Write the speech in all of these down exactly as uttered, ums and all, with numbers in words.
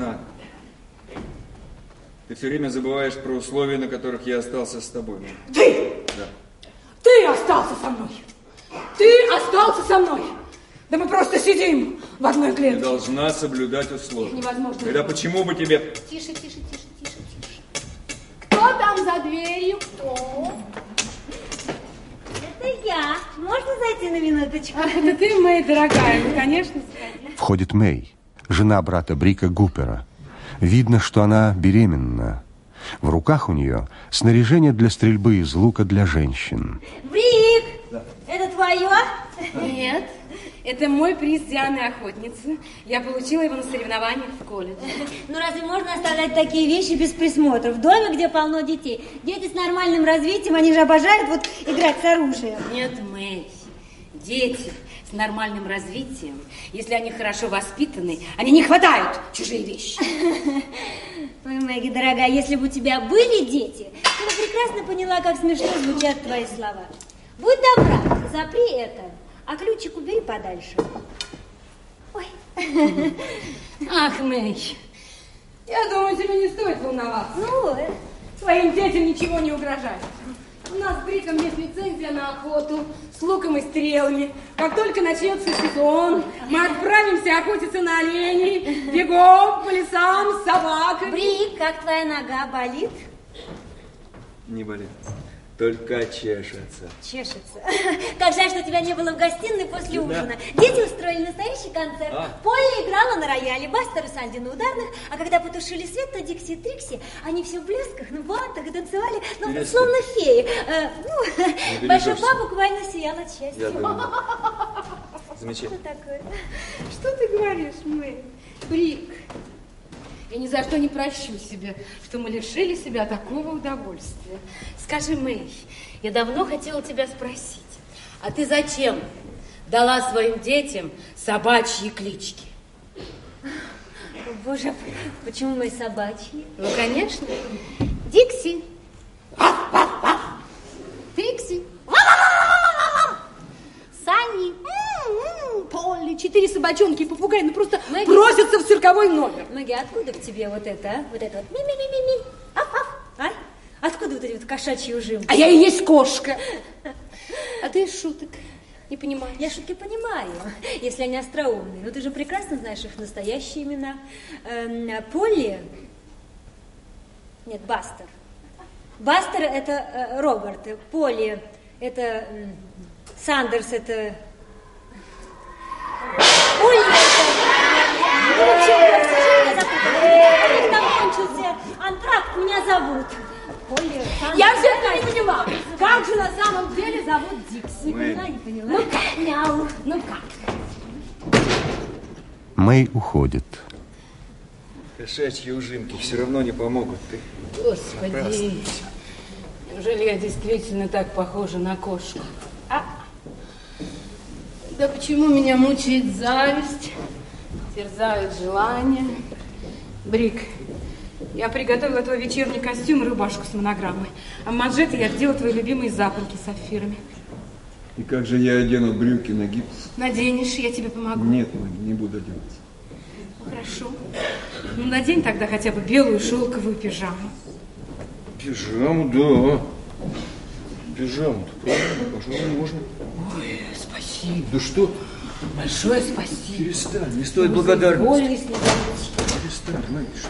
надо. Ты все время забываешь про условия, на которых я остался с тобой. Ты! Да. Ты остался со мной! Ты остался со мной! Да мы просто сидим в одной клетке. Ты должна соблюдать условия. Их невозможно. Тогда почему бы тебе... Тише, тише, тише, тише, тише. Кто там за дверью? Кто? Это я. Можно зайти на минуточку? А, это ты, Мэй, дорогая. Ну, конечно, сходи. Входит Мэй, жена брата Брика Гупера. Видно, что она беременна. В руках у нее снаряжение для стрельбы из лука для женщин. Брик! Да. Это твое? Нет. Это мой приз Дианы Охотницы. Я получила его на соревнованиях в колледже. Ну разве можно оставлять такие вещи без присмотра? В доме, где полно детей. Дети с нормальным развитием, они же обожают вот играть с оружием. Нет, Мэй, дети с нормальным развитием, если они хорошо воспитаны, они не хватают чужие вещи. Ой, Мэгги, дорогая, если бы у тебя были дети, ты бы прекрасно поняла, как смешно звучат твои слова. Будь добра, запри это. А ключик убери подальше. Ой. Ах, Мэй, я думаю, тебе не стоит волноваться. Ну, твоим детям ничего не угрожает. У нас с Бриком есть лицензия на охоту с луком и стрелами. Как только начнется сезон, мы отправимся охотиться на оленей, бегом по лесам с собаками. Брик, как твоя нога, болит? Не болит. Только чешется. Чешется. Как жаль, что тебя не было в гостиной после да. ужина. Дети устроили настоящий концерт. А. Полли играла на рояле, Бастер и Санди на ударных, а когда потушили свет, то Дикси и Трикси, они все в блесках, на бантах и танцевали, ну, Интересно. Словно феи. Э, ну, большой папа буквально сиял от счастья. Я думаю. Замечательно. Что такое? Что ты говоришь, Мэй? Брик, я ни за что не прощу себе, что мы лишили себя такого удовольствия. Скажи, Мэй, я давно хотела тебя спросить, а ты зачем дала своим детям собачьи клички? О, боже, почему мои собачьи? Ну, конечно. Дикси. Трикси. Санни. Полли, четыре собачонки и попугай, ну просто Мэгги, просятся в цирковой номер. Мэгги, откуда в тебе вот это, а? Вот это вот ми-ми-ми-ми-ми, аф-аф, а? Откуда вот эти вот кошачьи ужимки? А я и есть кошка. А ты из шуток не понимаешь. Я шутки понимаю, если они остроумные. Но ты же прекрасно знаешь их настоящие имена. Эм, Полли... Нет, Бастер. Бастер это э, Роберт. Полли это... Э, Сандерс это... Полли это... Ну, в общем, я, к сожалению, запуталась. Там кончился антракт, меня зовут. Полли, Сандерс... Я все это не понимаю. Как же на самом деле зовут Дикси? Не поняла, не поняла. Ну как? Мяу. Ну как? Мэй уходит. Кошачьи ужимки все равно не помогут. Ты Господи, напрасно. Неужели я действительно так похожа на кошку? А? Да почему меня мучает зависть, терзают желания? Брик, я приготовила твой вечерний костюм и рубашку с монограммой. А манжеты я сделала твои любимые запонки с сапфирами. И как же я одену брюки на гипс? Наденешь, я тебе помогу. Нет, Мэй, не буду одеваться. Хорошо. Ну, надень тогда хотя бы белую шелковую пижаму. Пижаму, да. Пижаму, правильно, пожалуй, можно. Ой, спасибо. Да что? Большое спасибо. Перестань, не стоит благодарности. Больно снеговички. Перестань, Мэй, что?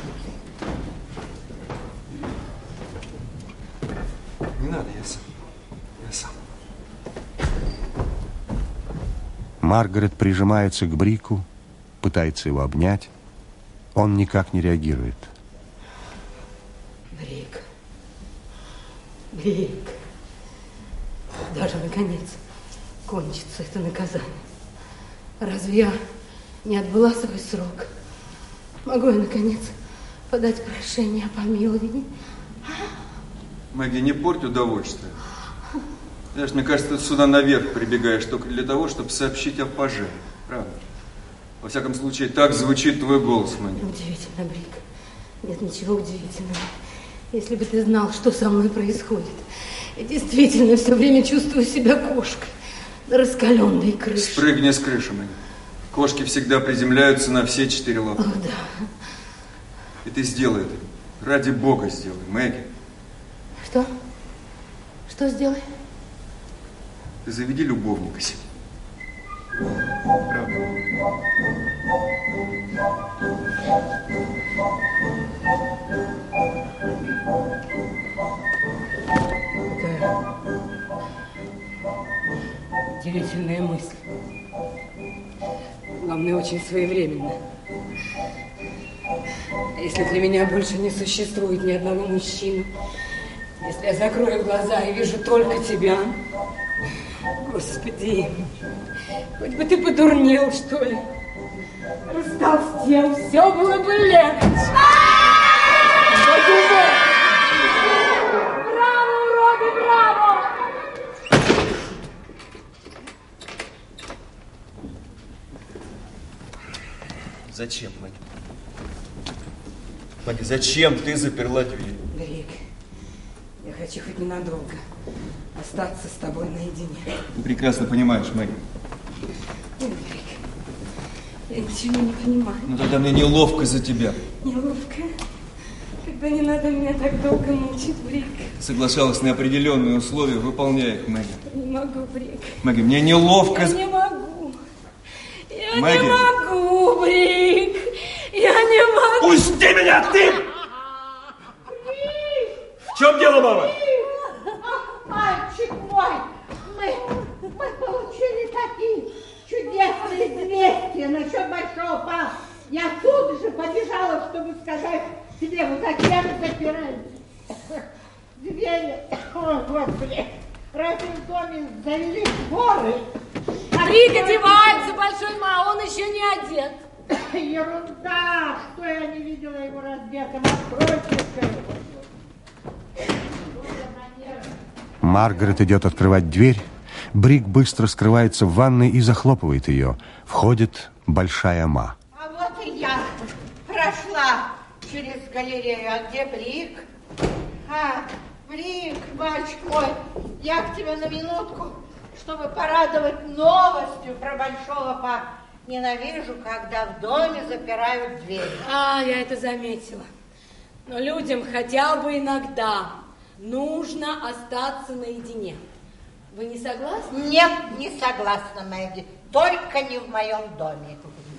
Не надо, я сам. Я сам. Маргарет прижимается к Брику, пытается его обнять. Он никак не реагирует. Брик. Брик. Даже, наконец, кончится это наказание. Разве я не отбыла свой срок? Могу я, наконец, подать прошение о помиловании? Мэгги, не порть удовольствие. Знаешь, мне кажется, ты сюда наверх прибегаешь только для того, чтобы сообщить о пожаре. Правда? Во всяком случае, так звучит твой голос, Мэгги. Удивительно, Брик. Нет ничего удивительного. Если бы ты знал, что со мной происходит. Я действительно все время чувствую себя кошкой на раскаленной крыше. Спрыгни с крыши, Мэгги. Кошки всегда приземляются на все четыре лапы. Ох, да. И ты сделай это. Ради Бога сделай, Мэгги. Что? Что сделай? Ты заведи любовника себе. Правда. Это удивительная мысль. Главное, очень своевременно. Если для меня больше не существует ни одного мужчины, если я закрою глаза и вижу только тебя, Господи, хоть бы ты подурнел, что ли, растолстел, все было бы легче. Браво, уроды, браво! Зачем, Мэгги? Мэгги, зачем ты заперла дверь? Брик, я хочу хоть ненадолго остаться с тобой наедине. Ты прекрасно понимаешь, Мэгги. Ой, Брик, я ничего не понимаю. Ну тогда мне неловко за тебя. Неловко? Когда не надо меня так долго мучить, Брик. Соглашалась на определенные условия, выполняй их, Мэгги. Не могу, Брик. Мэгги, мне неловко. Я не могу. Я Мэгги. не могу, Брик. Я не могу. Пусти меня, ты! В чем дело, мама? Мальчик мой, мы, мы получили такие чудесные известия насчет большого папы. Я тут же побежала, чтобы сказать тебе, вот зачем запираете двери. О, Господи, разве в доме завелись воры? Брик одевается, большой ма, он еще не одет. Ерунда, что я не видела его раздетым. Откройте скорее. Маргарет идет открывать дверь. Брик быстро скрывается в ванной и захлопывает ее. Входит большая ма. А вот и я прошла через галерею. А где Брик? А, Брик, мальчик мой, я к тебе на минутку, чтобы порадовать новостью про большого папу. Ненавижу, когда в доме запирают дверь. А, я это заметила. Но людям хотя бы иногда нужно остаться наедине. Вы не согласны? Нет, не согласна, Мэгги. Только не в моем доме.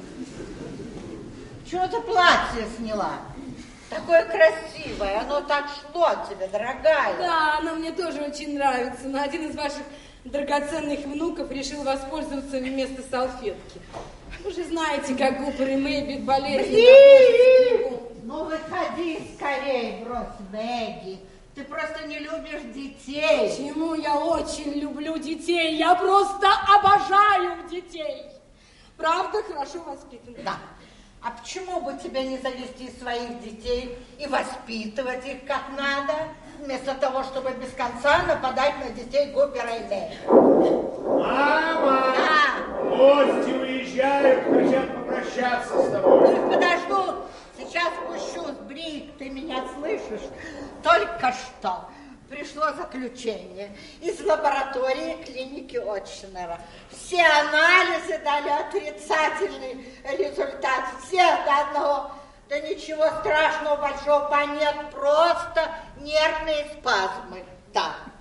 Чего ты платье сняла? Такое красивое, оно так шло тебе, дорогая. Да, оно мне тоже очень нравится. Но один из ваших драгоценных внуков решил воспользоваться вместо салфетки. Вы же знаете, как Гупер и Мэйби болезненно относятся к нему. Ну, выходи скорее, брось, Мэгги. Ты просто не любишь детей. Почему я очень люблю детей? Я просто обожаю детей. Правда, хорошо воспитаны. Да. А почему бы тебе не завести своих детей и воспитывать их как надо, вместо того, чтобы без конца нападать на детей Гупера и Мэйби? Мама! Да. Гости уезжают, хотят попрощаться с тобой. Пусть подождут. Сейчас спущусь, Брик, ты меня слышишь? Только что пришло заключение из лаборатории клиники Отчинера. Все анализы дали отрицательный результат. Все до одного. Да ничего страшного большого нет, просто нервные спазмы. Да.